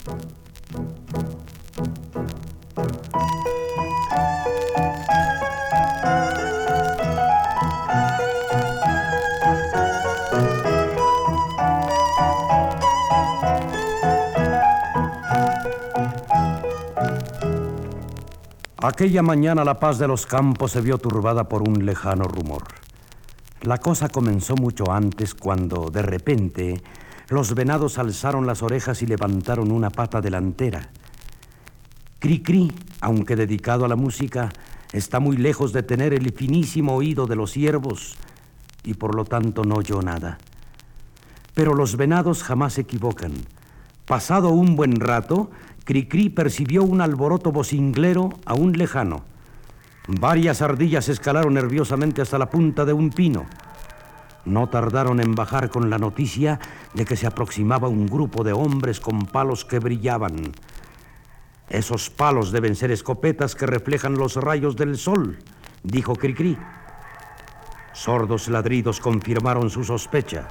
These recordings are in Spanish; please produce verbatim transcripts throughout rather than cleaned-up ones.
Aquella mañana la paz de los campos se vio turbada por un lejano rumor. La cosa comenzó mucho antes, cuando, de repente, los venados alzaron las orejas y levantaron una pata delantera. Cri-Cri, aunque dedicado a la música, está muy lejos de tener el finísimo oído de los ciervos y por lo tanto no oyó nada. Pero los venados jamás se equivocan. Pasado un buen rato, Cri-Cri percibió un alboroto vocinglero aún lejano. Varias ardillas escalaron nerviosamente hasta la punta de un pino. No tardaron en bajar con la noticia de que se aproximaba un grupo de hombres con palos que brillaban. Esos palos deben ser escopetas que reflejan los rayos del sol, dijo Cri-Cri. Sordos ladridos confirmaron su sospecha.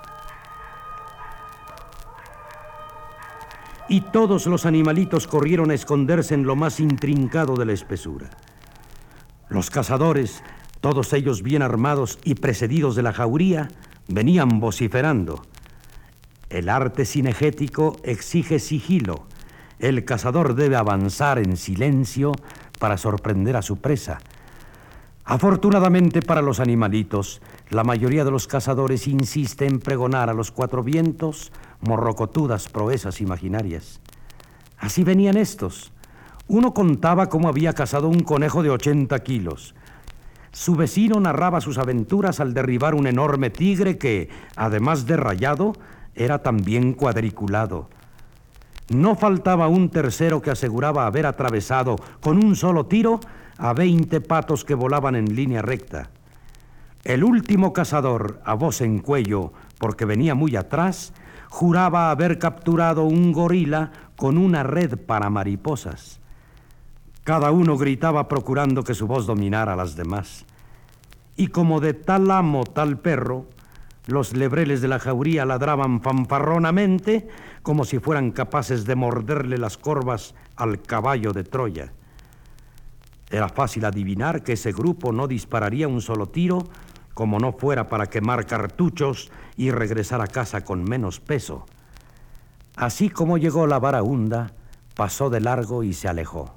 Y todos los animalitos corrieron a esconderse en lo más intrincado de la espesura. Los cazadores, todos ellos bien armados y precedidos de la jauría, venían vociferando. El arte cinegético exige sigilo. El cazador debe avanzar en silencio para sorprender a su presa. Afortunadamente para los animalitos, la mayoría de los cazadores insiste en pregonar a los cuatro vientos morrocotudas proezas imaginarias. Así venían estos. Uno contaba cómo había cazado un conejo de ochenta kilos. Su vecino narraba sus aventuras al derribar un enorme tigre que, además de rayado, era también cuadriculado. No faltaba un tercero que aseguraba haber atravesado con un solo tiro a veinte patos que volaban en línea recta. El último cazador, a voz en cuello, porque venía muy atrás, juraba haber capturado un gorila con una red para mariposas. Cada uno gritaba procurando que su voz dominara a las demás. Y como de tal amo, tal perro, los lebreles de la jauría ladraban fanfarronamente como si fueran capaces de morderle las corvas al caballo de Troya. Era fácil adivinar que ese grupo no dispararía un solo tiro, como no fuera para quemar cartuchos y regresar a casa con menos peso. Así como llegó la varaunda, pasó de largo y se alejó.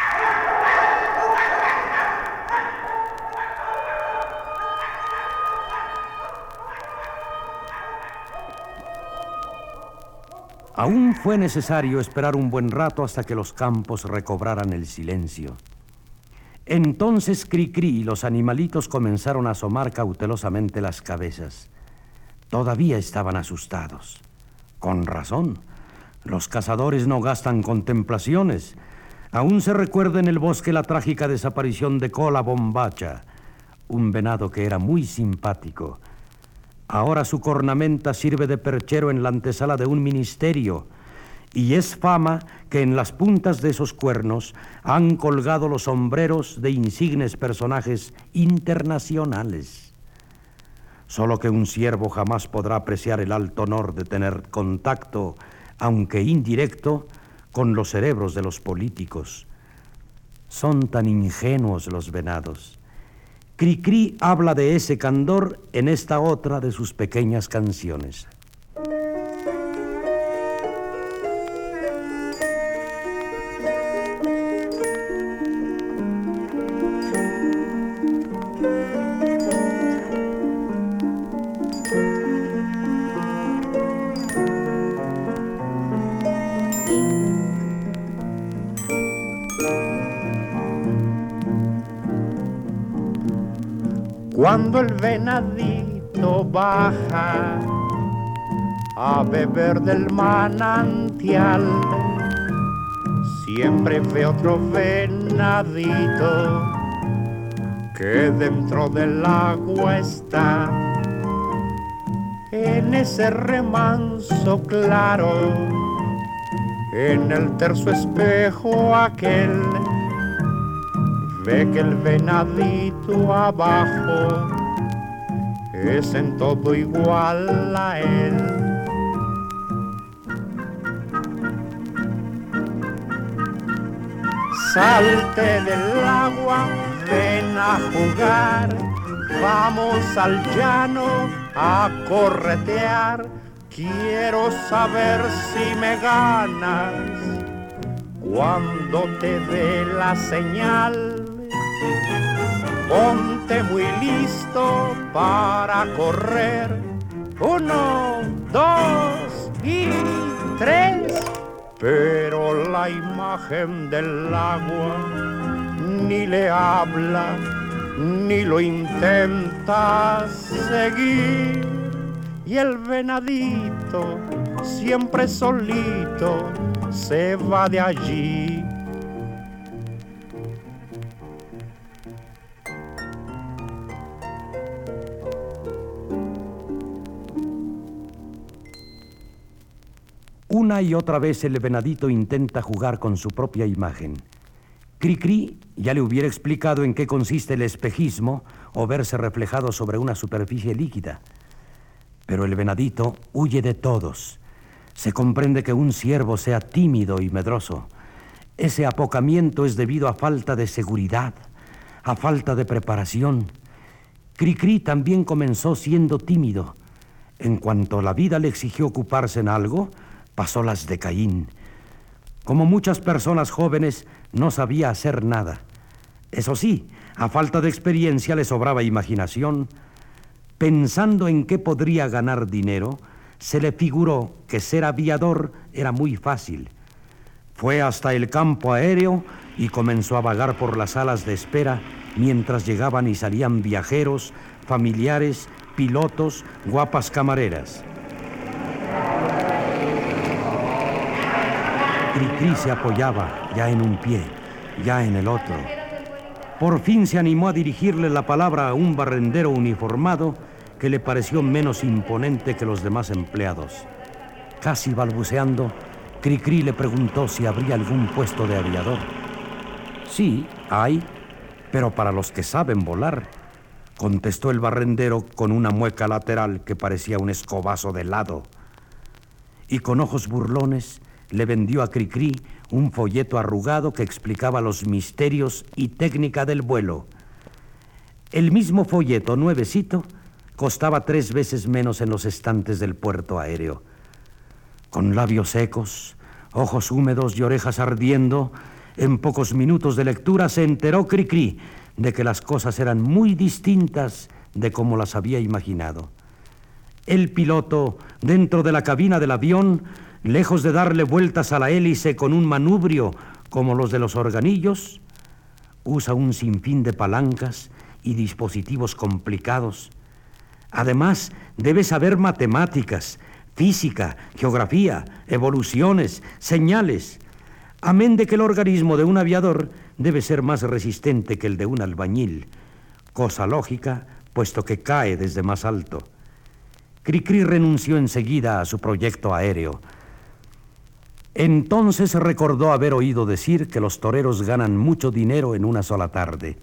Aún fue necesario esperar un buen rato hasta que los campos recobraran el silencio. Entonces Cri-Cri y los animalitos comenzaron a asomar cautelosamente las cabezas. Todavía estaban asustados. Con razón. Los cazadores no gastan contemplaciones. Aún se recuerda en el bosque la trágica desaparición de Cola Bombacha, un venado que era muy simpático. Ahora su cornamenta sirve de perchero en la antesala de un ministerio, y es fama que en las puntas de esos cuernos han colgado los sombreros de insignes personajes internacionales. Solo que un ciervo jamás podrá apreciar el alto honor de tener contacto, aunque indirecto, con los cerebros de los políticos. Son tan ingenuos los venados. Cri-Cri habla de ese candor en esta otra de sus pequeñas canciones. Cuando el venadito baja a beber del manantial, siempre ve otro venadito que dentro del agua está. En ese remanso claro, en el terso espejo aquel, ve que el venadito abajo es en todo igual a él. salte del agua, ven a jugar, vamos al llano a corretear. Quiero saber si me ganas cuando te dé la señal. Ponte muy listo para correr. Uno, dos y tres. Pero la imagen del agua ni le habla, ni lo intenta seguir. Y el venadito, siempre solito, se va de allí. Una y otra vez el venadito intenta jugar con su propia imagen. Cricri ya le hubiera explicado en qué consiste el espejismo o verse reflejado sobre una superficie líquida. Pero el venadito huye de todos. Se comprende que un ciervo sea tímido y medroso. Ese apocamiento es debido a falta de seguridad, a falta de preparación. Cricri también comenzó siendo tímido. En cuanto la vida le exigió ocuparse en algo, pasó las de Caín. Como muchas personas jóvenes, no sabía hacer nada. Eso sí, a falta de experiencia le sobraba imaginación. Pensando en qué podría ganar dinero, se le figuró que ser aviador era muy fácil. Fue hasta el campo aéreo y comenzó a vagar por las salas de espera mientras llegaban y salían viajeros, familiares, pilotos, guapas camareras. Cricri se apoyaba ya en un pie, ya en el otro. Por fin se animó a dirigirle la palabra a un barrendero uniformado que le pareció menos imponente que los demás empleados. Casi balbuceando, Cricri le preguntó si habría algún puesto de aviador. Sí, hay, pero para los que saben volar, contestó el barrendero con una mueca lateral que parecía un escobazo de helado. Y con ojos burlones le vendió a Cricri un folleto arrugado que explicaba los misterios y técnica del vuelo. El mismo folleto nuevecito costaba tres veces menos en los estantes del puerto aéreo. Con labios secos, ojos húmedos y orejas ardiendo, en pocos minutos de lectura se enteró Cricri de que las cosas eran muy distintas de como las había imaginado. El piloto, dentro de la cabina del avión, lejos de darle vueltas a la hélice con un manubrio como los de los organillos, usa un sinfín de palancas y dispositivos complicados. Además, debe saber matemáticas, física, geografía, evoluciones, señales. Amén de que el organismo de un aviador debe ser más resistente que el de un albañil, cosa lógica, puesto que cae desde más alto. Cricri renunció enseguida a su proyecto aéreo. Entonces recordó haber oído decir que los toreros ganan mucho dinero en una sola tarde.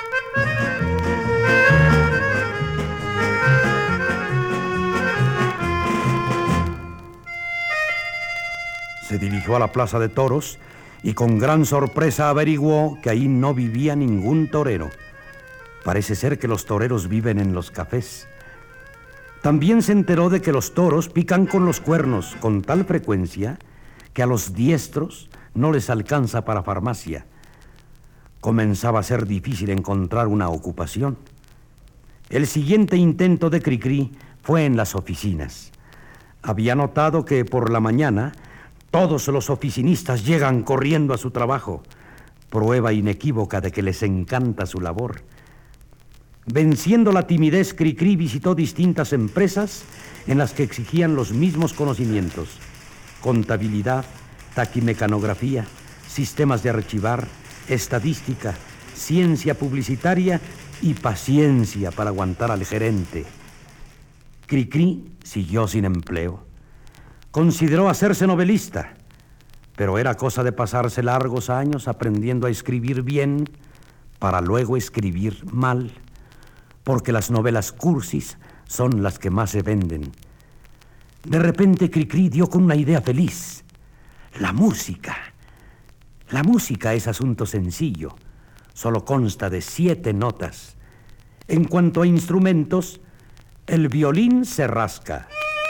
Se dirigió a la plaza de toros y con gran sorpresa averiguó que ahí no vivía ningún torero. Parece ser que los toreros viven en los cafés. También se enteró de que los toros pican con los cuernos con tal frecuencia que a los diestros no les alcanza para farmacia. Comenzaba a ser difícil encontrar una ocupación. El siguiente intento de Cricri fue en las oficinas. Había notado que por la mañana todos los oficinistas llegan corriendo a su trabajo, prueba inequívoca de que les encanta su labor. Venciendo la timidez, Cricri visitó distintas empresas en las que exigían los mismos conocimientos: contabilidad, taquimecanografía, sistemas de archivar, estadística, ciencia publicitaria y paciencia para aguantar al gerente. Cricri siguió sin empleo. Consideró hacerse novelista, pero era cosa de pasarse largos años aprendiendo a escribir bien para luego escribir mal, porque las novelas cursis son las que más se venden. De repente Cricri dio con una idea feliz: la música. La música es asunto sencillo, solo consta de siete notas. En cuanto a instrumentos, el violín se rasca,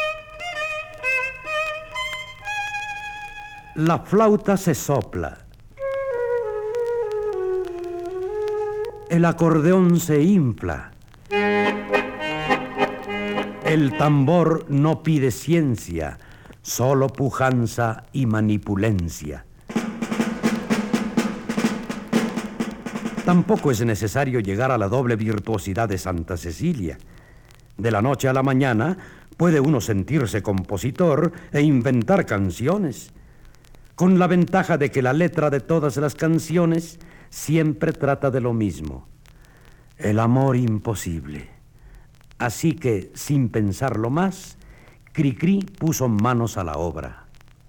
la flauta se sopla, el acordeón se infla, el tambor no pide ciencia, solo pujanza y manipulencia. Tampoco es necesario llegar a la doble virtuosidad de Santa Cecilia. De la noche a la mañana puede uno sentirse compositor e inventar canciones, con la ventaja de que la letra de todas las canciones siempre trata de lo mismo: el amor imposible. Así que, sin pensarlo más, Cricri puso manos a la obra.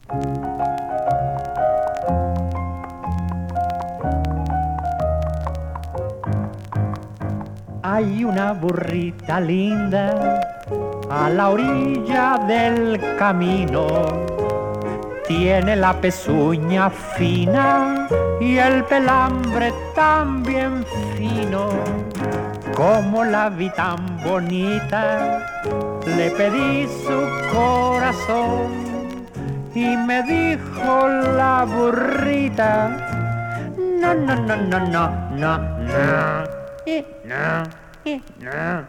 Hay una burrita linda a la orilla del camino. Tiene la pezuña fina y el pelambre también fino. Como la vi tan bonita, le pedí su corazón y me dijo la burrita: no, no, no, no, no, no, no, y no, y no.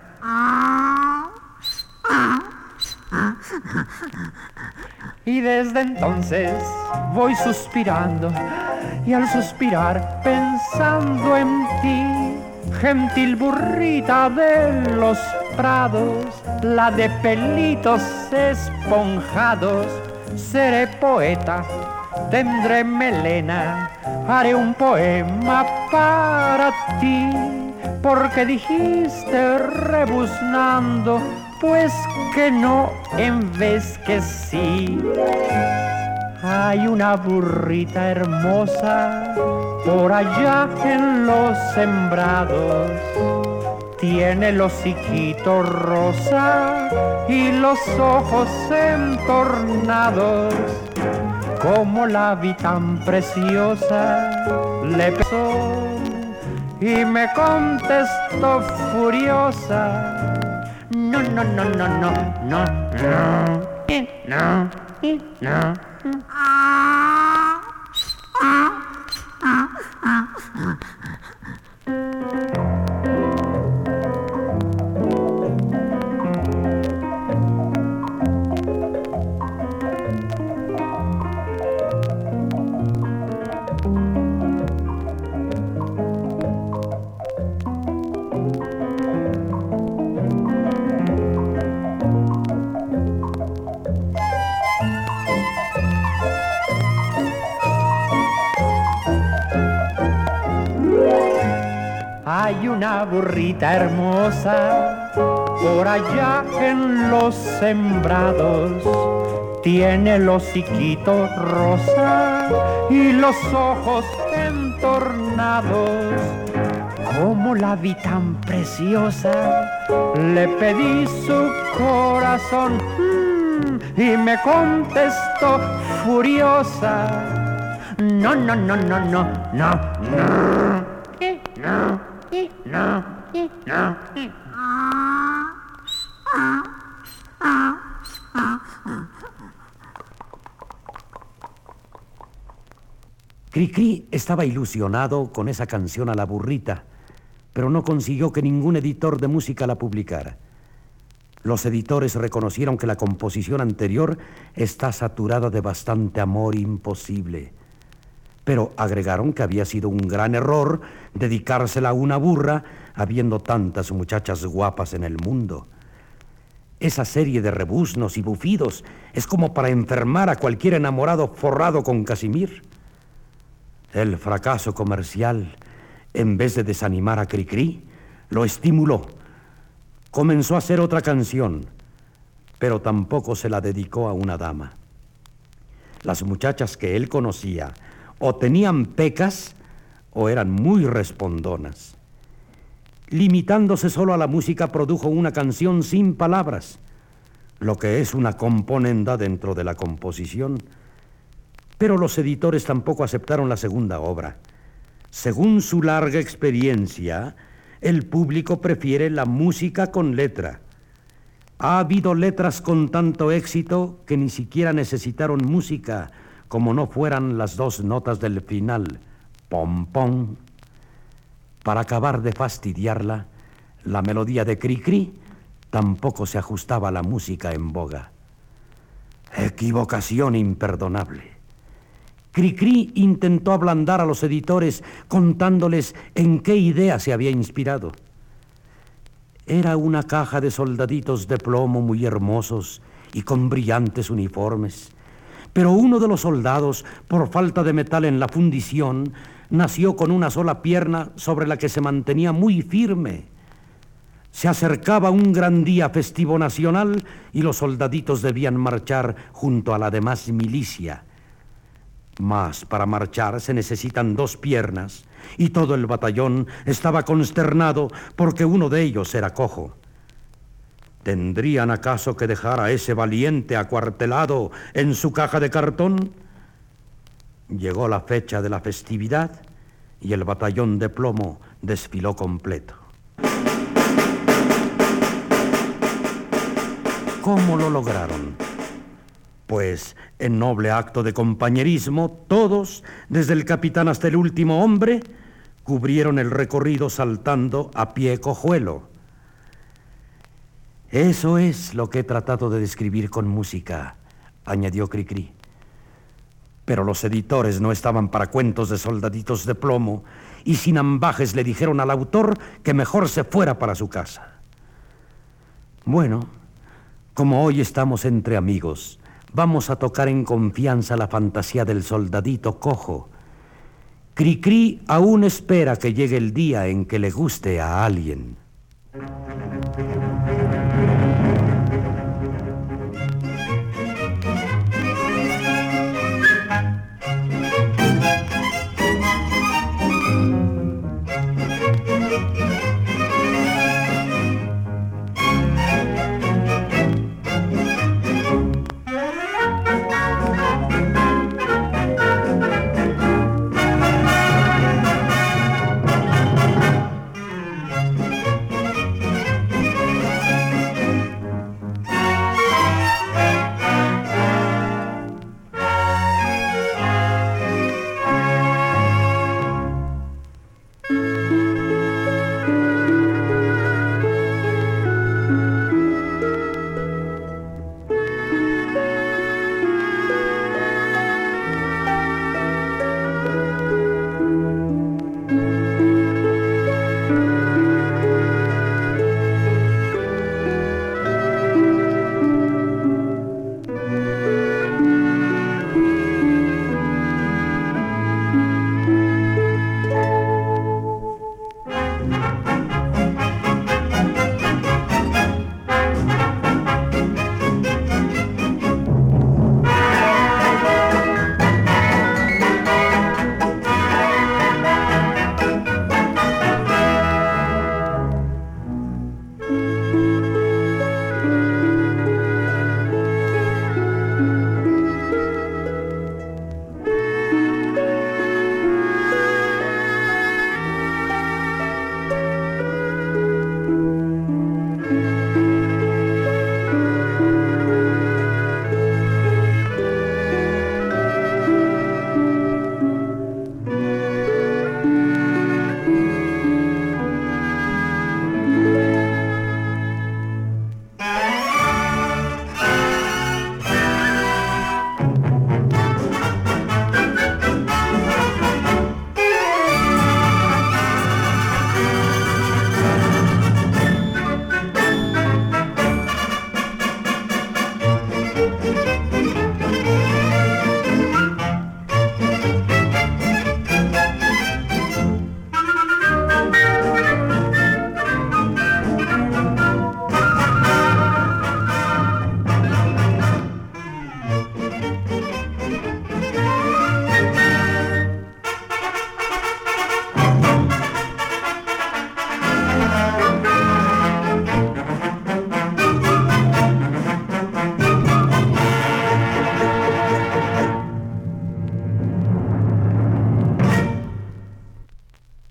Y desde entonces voy suspirando, y al suspirar pensando en ti, gentil burrita de los prados, la de pelitos esponjados. Seré poeta, tendré melena, haré un poema para ti, porque dijiste rebuznando, pues que no en vez que sí. Hay una burrita hermosa por allá en los sembrados. Tiene el hociquito rosa y los ojos entornados. Como la vi tan preciosa, le pesó y me contestó furiosa: no, no, no, no, no, no, no, no, no. Hay una burrita hermosa por allá en los sembrados. Tiene el hociquito rosa y los ojos entornados. Como la vi tan preciosa, le pedí su corazón y me contestó furiosa: no, no, no, no, no, no, no, no, no, no. Cricri estaba ilusionado con esa canción a la burrita, pero no consiguió que ningún editor de música la publicara. Los editores reconocieron que la composición anterior está saturada de bastante amor imposible, pero agregaron que había sido un gran error dedicársela a una burra, habiendo tantas muchachas guapas en el mundo. Esa serie de rebuznos y bufidos es como para enfermar a cualquier enamorado forrado con casimir. El fracaso comercial, en vez de desanimar a Cricri, lo estimuló. Comenzó a hacer otra canción, pero tampoco se la dedicó a una dama. Las muchachas que él conocía o tenían pecas o eran muy respondonas. Limitándose solo a la música, produjo una canción sin palabras, lo que es una componenda dentro de la composición. Pero los editores tampoco aceptaron la segunda obra. Según su larga experiencia, el público prefiere la música con letra. Ha habido letras con tanto éxito que ni siquiera necesitaron música, como no fueran las dos notas del final, pom pom. Para acabar de fastidiarla, la melodía de Cri-Cri tampoco se ajustaba a la música en boga. Equivocación imperdonable. Cri-Cri intentó ablandar a los editores contándoles en qué idea se había inspirado. Era una caja de soldaditos de plomo muy hermosos y con brillantes uniformes. Pero uno de los soldados, por falta de metal en la fundición, nació con una sola pierna sobre la que se mantenía muy firme. Se acercaba un gran día festivo nacional y los soldaditos debían marchar junto a la demás milicia. Mas para marchar se necesitan dos piernas y todo el batallón estaba consternado porque uno de ellos era cojo. ¿Tendrían acaso que dejar a ese valiente acuartelado en su caja de cartón? Llegó la fecha de la festividad y el batallón de plomo desfiló completo. ¿Cómo lo lograron? Pues en noble acto de compañerismo, todos, desde el capitán hasta el último hombre, cubrieron el recorrido saltando a pie cojuelo. Eso es lo que he tratado de describir con música, añadió Cri-Cri. Pero los editores no estaban para cuentos de soldaditos de plomo y sin ambajes le dijeron al autor que mejor se fuera para su casa. Bueno, como hoy estamos entre amigos, vamos a tocar en confianza la fantasía del soldadito cojo. Cri-Cri aún espera que llegue el día en que le guste a alguien.